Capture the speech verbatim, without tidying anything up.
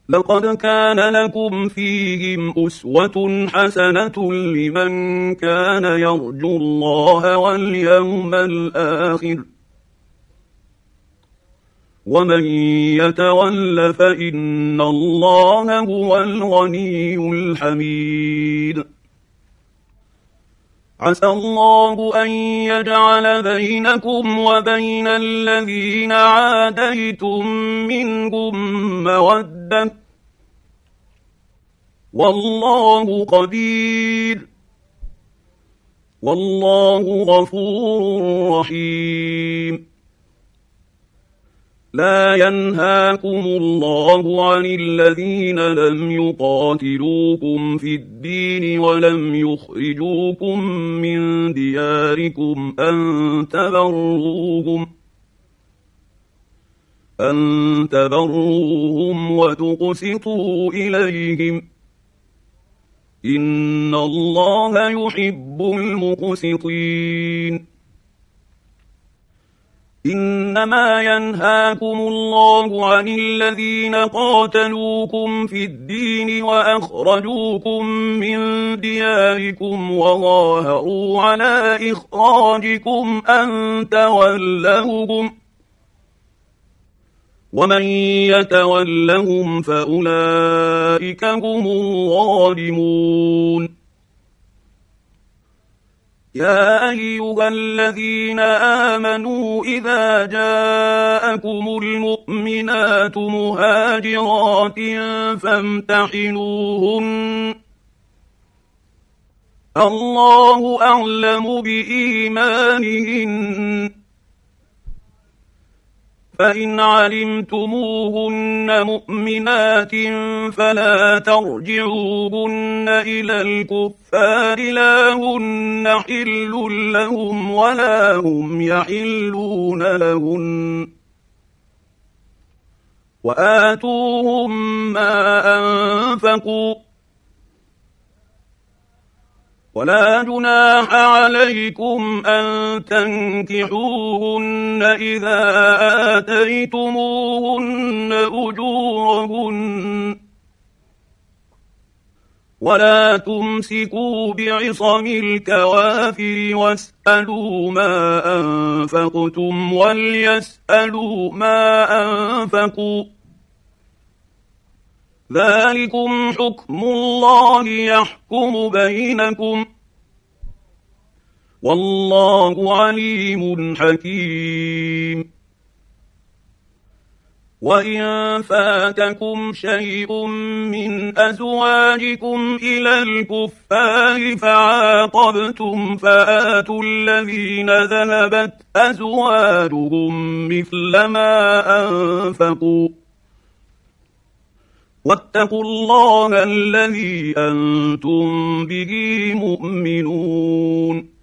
لقد كان لكم فيهم أسوة حسنة لمن كان يرجو الله واليوم الآخر ومن يتول فإن الله هو الغني الحميد. عسى الله أن يجعل بينكم وبين الذين عاديتم منهم مودة والله قدير والله غفور رحيم. لا ينهاكم الله عن الذين لم يقاتلوكم في الدين ولم يخرجوكم من دياركم أن تبروهم أن تبروهم وتقسطوا إليهم إن الله يحب المقسطين. إنما ينهاكم الله عن الذين قاتلوكم في الدين وأخرجوكم من دياركم وظاهروا على إخراجكم أن تولوهم ومن يتولهم فأولئك هم الظالمون. يا أيها الذين آمنوا إذا جاءكم المؤمنات مهاجرات فامتحنوهن الله أعلم بإيمانهن فإن علمتموهن مؤمنات فلا ترجعوهن إلى الكفار لا هن حل لهم ولا هم يحلون لهن وآتوهم ما أنفقوا ولا جناح عليكم أن تنكحوهن إذا آتيتموهن أجورهن ولا تمسكوا بعصم الكوافر واسألوا ما أنفقتم وليسألوا ما أنفقوا ذلكم حكم الله يحكم بينكم والله عليم حكيم. وإن فاتكم شيء من أزواجكم إلى الكفار فعاقبتم فآتوا الذين ذهبت أزواجهم مثل ما أنفقوا واتقوا الله الذي أنتم به مؤمنون.